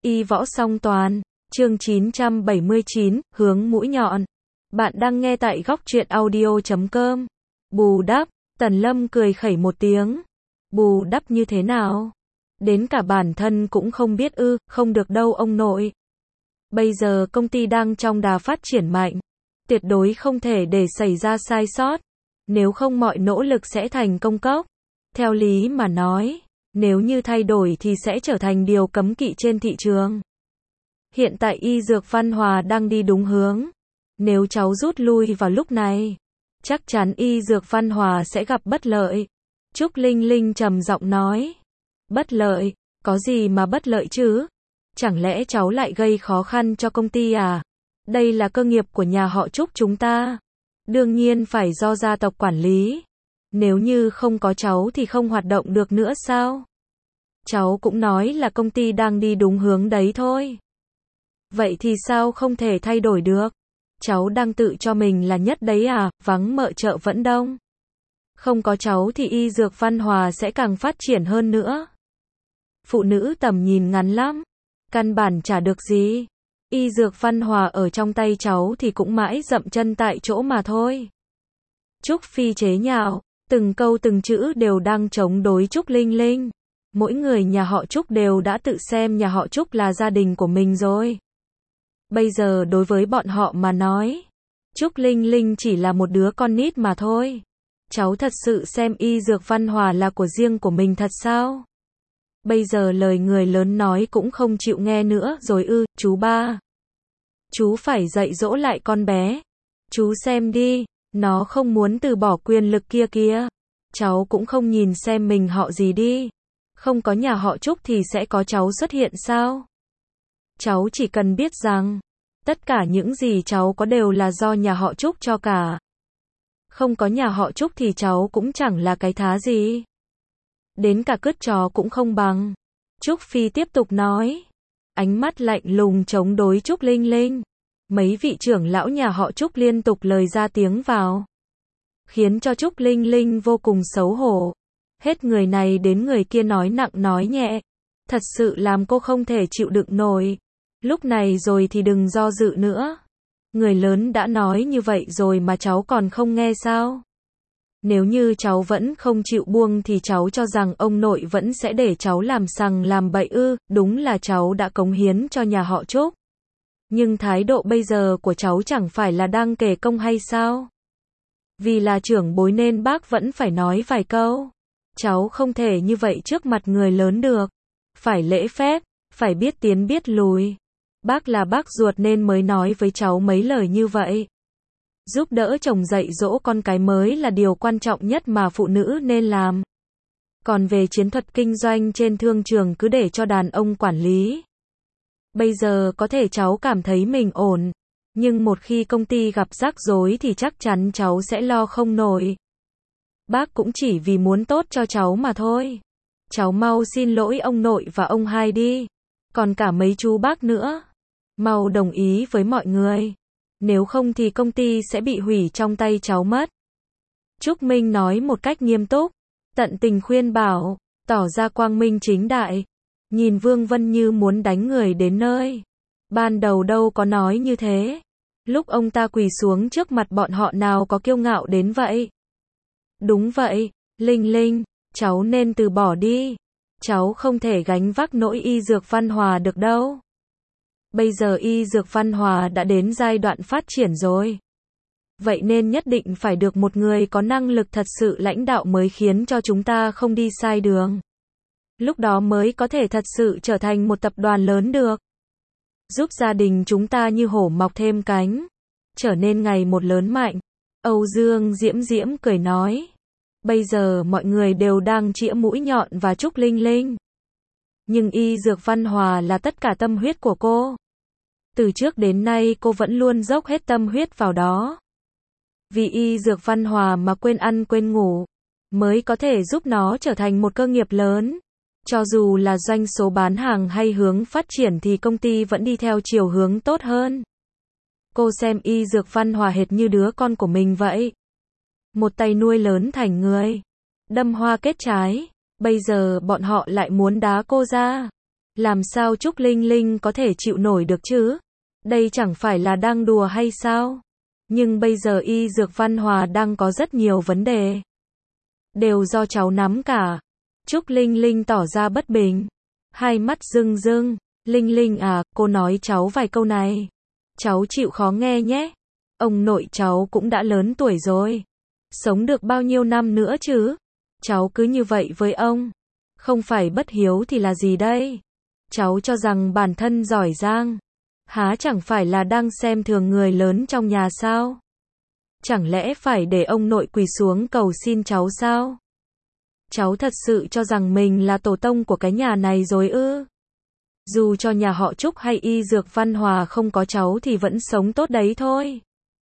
Y võ song toàn, chương 979, hướng mũi nhọn. Bạn đang nghe tại góc truyện audio.com. Bù đắp, Tần Lâm cười khẩy một tiếng. Bù đắp như thế nào? Đến cả bản thân cũng không biết ư, không được đâu ông nội. Bây giờ công ty đang trong đà phát triển mạnh. Tuyệt đối không thể để xảy ra sai sót. Nếu không mọi nỗ lực sẽ thành công cốc. Theo lý mà nói, nếu như thay đổi thì sẽ trở thành điều cấm kỵ trên thị trường. Hiện tại Y Dược Văn Hòa đang đi đúng hướng. Nếu cháu rút lui vào lúc này, chắc chắn Y Dược Văn Hòa sẽ gặp bất lợi. Trúc Linh Linh trầm giọng nói. Bất lợi? Có gì mà bất lợi chứ? Chẳng lẽ cháu lại gây khó khăn cho công ty à? Đây là cơ nghiệp của nhà họ Trúc chúng ta. Đương nhiên phải do gia tộc quản lý. Nếu như không có cháu thì không hoạt động được nữa sao? Cháu cũng nói là công ty đang đi đúng hướng đấy thôi. Vậy thì sao không thể thay đổi được? Cháu đang tự cho mình là nhất đấy à, vắng mợ chợ vẫn đông. Không có cháu thì Y Dược Văn Hòa sẽ càng phát triển hơn nữa. Phụ nữ tầm nhìn ngắn lắm. Căn bản chả được gì. Y Dược Văn Hòa ở trong tay cháu thì cũng mãi dậm chân tại chỗ mà thôi. Trúc Phi chế nhạo, từng câu từng chữ đều đang chống đối Trúc Linh Linh. Mỗi người nhà họ Trúc đều đã tự xem nhà họ Trúc là gia đình của mình rồi. Bây giờ đối với bọn họ mà nói, Trúc Linh Linh chỉ là một đứa con nít mà thôi. Cháu thật sự xem Y Dược Văn Hòa là của riêng của mình thật sao? Bây giờ lời người lớn nói cũng không chịu nghe nữa rồi ư, chú ba. Chú phải dạy dỗ lại con bé. Chú xem đi, nó không muốn từ bỏ quyền lực kia kìa. Cháu cũng không nhìn xem mình họ gì đi. Không có nhà họ Trúc thì sẽ có cháu xuất hiện sao? Cháu chỉ cần biết rằng, tất cả những gì cháu có đều là do nhà họ Trúc cho cả. Không có nhà họ Trúc thì cháu cũng chẳng là cái thá gì. Đến cả cứt chó cũng không bằng. Trúc Phi tiếp tục nói. Ánh mắt lạnh lùng chống đối Trúc Linh Linh. Mấy vị trưởng lão nhà họ Trúc liên tục lời ra tiếng vào. Khiến cho Trúc Linh Linh vô cùng xấu hổ. Hết người này đến người kia nói nặng nói nhẹ. Thật sự làm cô không thể chịu đựng nổi. Lúc này rồi thì đừng do dự nữa. Người lớn đã nói như vậy rồi mà cháu còn không nghe sao? Nếu như cháu vẫn không chịu buông thì cháu cho rằng ông nội vẫn sẽ để cháu làm sằng làm bậy ư? Đúng là cháu đã cống hiến cho nhà họ Trúc. Nhưng thái độ bây giờ của cháu chẳng phải là đang kể công hay sao? Vì là trưởng bối nên bác vẫn phải nói vài câu. Cháu không thể như vậy trước mặt người lớn được. Phải lễ phép, phải biết tiến biết lùi. Bác là bác ruột nên mới nói với cháu mấy lời như vậy. Giúp đỡ chồng dạy dỗ con cái mới là điều quan trọng nhất mà phụ nữ nên làm. Còn về chiến thuật kinh doanh trên thương trường cứ để cho đàn ông quản lý. Bây giờ có thể cháu cảm thấy mình ổn, nhưng một khi công ty gặp rắc rối thì chắc chắn cháu sẽ lo không nổi. Bác cũng chỉ vì muốn tốt cho cháu mà thôi. Cháu mau xin lỗi ông nội và ông hai đi. Còn cả mấy chú bác nữa. Mau đồng ý với mọi người. Nếu không thì công ty sẽ bị hủy trong tay cháu mất. Trúc Minh nói một cách nghiêm túc. Tận tình khuyên bảo. Tỏ ra quang minh chính đại. Nhìn Vương Vân như muốn đánh người đến nơi. Ban đầu đâu có nói như thế. Lúc ông ta quỳ xuống trước mặt bọn họ nào có kiêu ngạo đến vậy. Đúng vậy, Linh Linh, cháu nên từ bỏ đi. Cháu không thể gánh vác nỗi Y Dược Văn Hòa được đâu. Bây giờ Y Dược Văn Hòa đã đến giai đoạn phát triển rồi. Vậy nên nhất định phải được một người có năng lực thật sự lãnh đạo mới khiến cho chúng ta không đi sai đường. Lúc đó mới có thể thật sự trở thành một tập đoàn lớn được. Giúp gia đình chúng ta như hổ mọc thêm cánh. Trở nên ngày một lớn mạnh. Âu Dương Diễm Diễm cười nói. Bây giờ mọi người đều đang chĩa mũi nhọn vào Trúc Linh Linh. Nhưng Y Dược Văn Hòa là tất cả tâm huyết của cô. Từ trước đến nay cô vẫn luôn dốc hết tâm huyết vào đó. Vì Y Dược Văn Hòa mà quên ăn quên ngủ, mới có thể giúp nó trở thành một cơ nghiệp lớn. Cho dù là doanh số bán hàng hay hướng phát triển thì công ty vẫn đi theo chiều hướng tốt hơn. Cô xem Y Dược Văn Hòa hệt như đứa con của mình vậy. Một tay nuôi lớn thành người. Đâm hoa kết trái. Bây giờ bọn họ lại muốn đá cô ra. Làm sao Trúc Linh Linh có thể chịu nổi được chứ? Đây chẳng phải là đang đùa hay sao? Nhưng bây giờ Y Dược Văn Hòa đang có rất nhiều vấn đề. Đều do cháu nắm cả. Trúc Linh Linh tỏ ra bất bình. Hai mắt rưng rưng. Linh Linh à, cô nói cháu vài câu này. Cháu chịu khó nghe nhé. Ông nội cháu cũng đã lớn tuổi rồi. Sống được bao nhiêu năm nữa chứ? Cháu cứ như vậy với ông. Không phải bất hiếu thì là gì đây? Cháu cho rằng bản thân giỏi giang. Há chẳng phải là đang xem thường người lớn trong nhà sao? Chẳng lẽ phải để ông nội quỳ xuống cầu xin cháu sao? Cháu thật sự cho rằng mình là tổ tông của cái nhà này rồi ư? Dù cho nhà họ Trúc hay Y Dược Văn Hòa không có cháu thì vẫn sống tốt đấy thôi.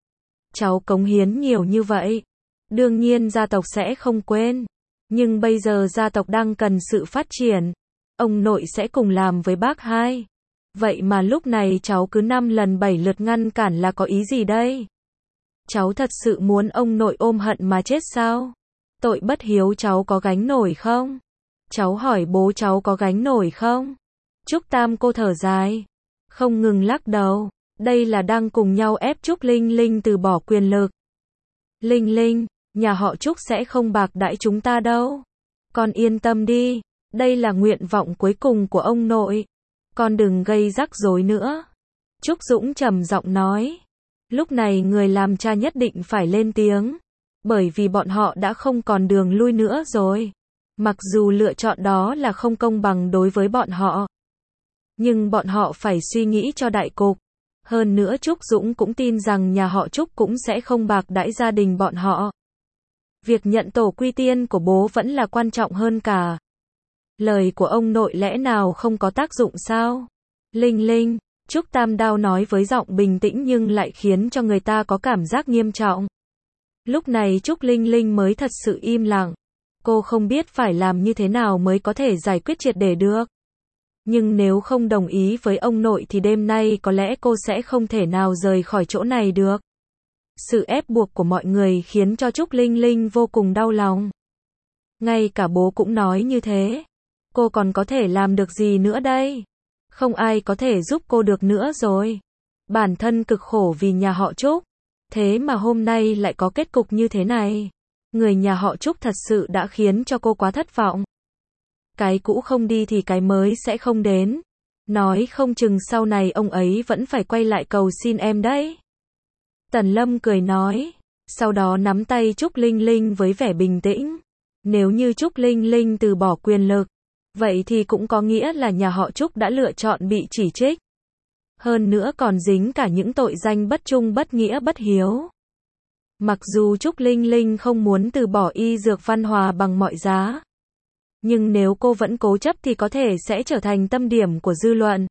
Cháu cống hiến nhiều như vậy. Đương nhiên gia tộc sẽ không quên. Nhưng bây giờ gia tộc đang cần sự phát triển. Ông nội sẽ cùng làm với bác hai. Vậy mà lúc này cháu cứ 5 lần 7 lượt ngăn cản là có ý gì đây? Cháu thật sự muốn ông nội ôm hận mà chết sao? Tội bất hiếu cháu có gánh nổi không? Cháu hỏi bố cháu có gánh nổi không? Trúc Tam cô thở dài. Không ngừng lắc đầu. Đây là đang cùng nhau ép Trúc Linh Linh từ bỏ quyền lực. Linh Linh, nhà họ Trúc sẽ không bạc đãi chúng ta đâu. Con yên tâm đi. Đây là nguyện vọng cuối cùng của ông nội. Con đừng gây rắc rối nữa. Trúc Dũng trầm giọng nói. Lúc này người làm cha nhất định phải lên tiếng. Bởi vì bọn họ đã không còn đường lui nữa rồi. Mặc dù lựa chọn đó là không công bằng đối với bọn họ. Nhưng bọn họ phải suy nghĩ cho đại cục. Hơn nữa Trúc Dũng cũng tin rằng nhà họ Trúc cũng sẽ không bạc đãi gia đình bọn họ. Việc nhận tổ quy tiên của bố vẫn là quan trọng hơn cả. Lời của ông nội lẽ nào không có tác dụng sao? Linh Linh, Trúc Tam Đao nói với giọng bình tĩnh nhưng lại khiến cho người ta có cảm giác nghiêm trọng. Lúc này Trúc Linh Linh mới thật sự im lặng. Cô không biết phải làm như thế nào mới có thể giải quyết triệt để được. Nhưng nếu không đồng ý với ông nội thì đêm nay có lẽ cô sẽ không thể nào rời khỏi chỗ này được. Sự ép buộc của mọi người khiến cho Trúc Linh Linh vô cùng đau lòng. Ngay cả bố cũng nói như thế. Cô còn có thể làm được gì nữa đây? Không ai có thể giúp cô được nữa rồi. Bản thân cực khổ vì nhà họ Trúc. Thế mà hôm nay lại có kết cục như thế này. Người nhà họ Trúc thật sự đã khiến cho cô quá thất vọng. Cái cũ không đi thì cái mới sẽ không đến. Nói không chừng sau này ông ấy vẫn phải quay lại cầu xin em đấy. Tần Lâm cười nói. Sau đó nắm tay Trúc Linh Linh với vẻ bình tĩnh. Nếu như Trúc Linh Linh từ bỏ quyền lực, vậy thì cũng có nghĩa là nhà họ Trúc đã lựa chọn bị chỉ trích. Hơn nữa còn dính cả những tội danh bất trung bất nghĩa bất hiếu. Mặc dù Trúc Linh Linh không muốn từ bỏ Y Dược Văn Hòa bằng mọi giá. Nhưng nếu cô vẫn cố chấp thì có thể sẽ trở thành tâm điểm của dư luận.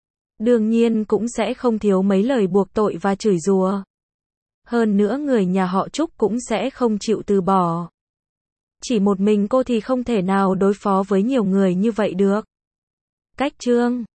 Đương nhiên cũng sẽ không thiếu mấy lời buộc tội và chửi rủa. Hơn nữa người nhà họ Trúc cũng sẽ không chịu từ bỏ. Chỉ một mình cô thì không thể nào đối phó với nhiều người như vậy được. Cách chương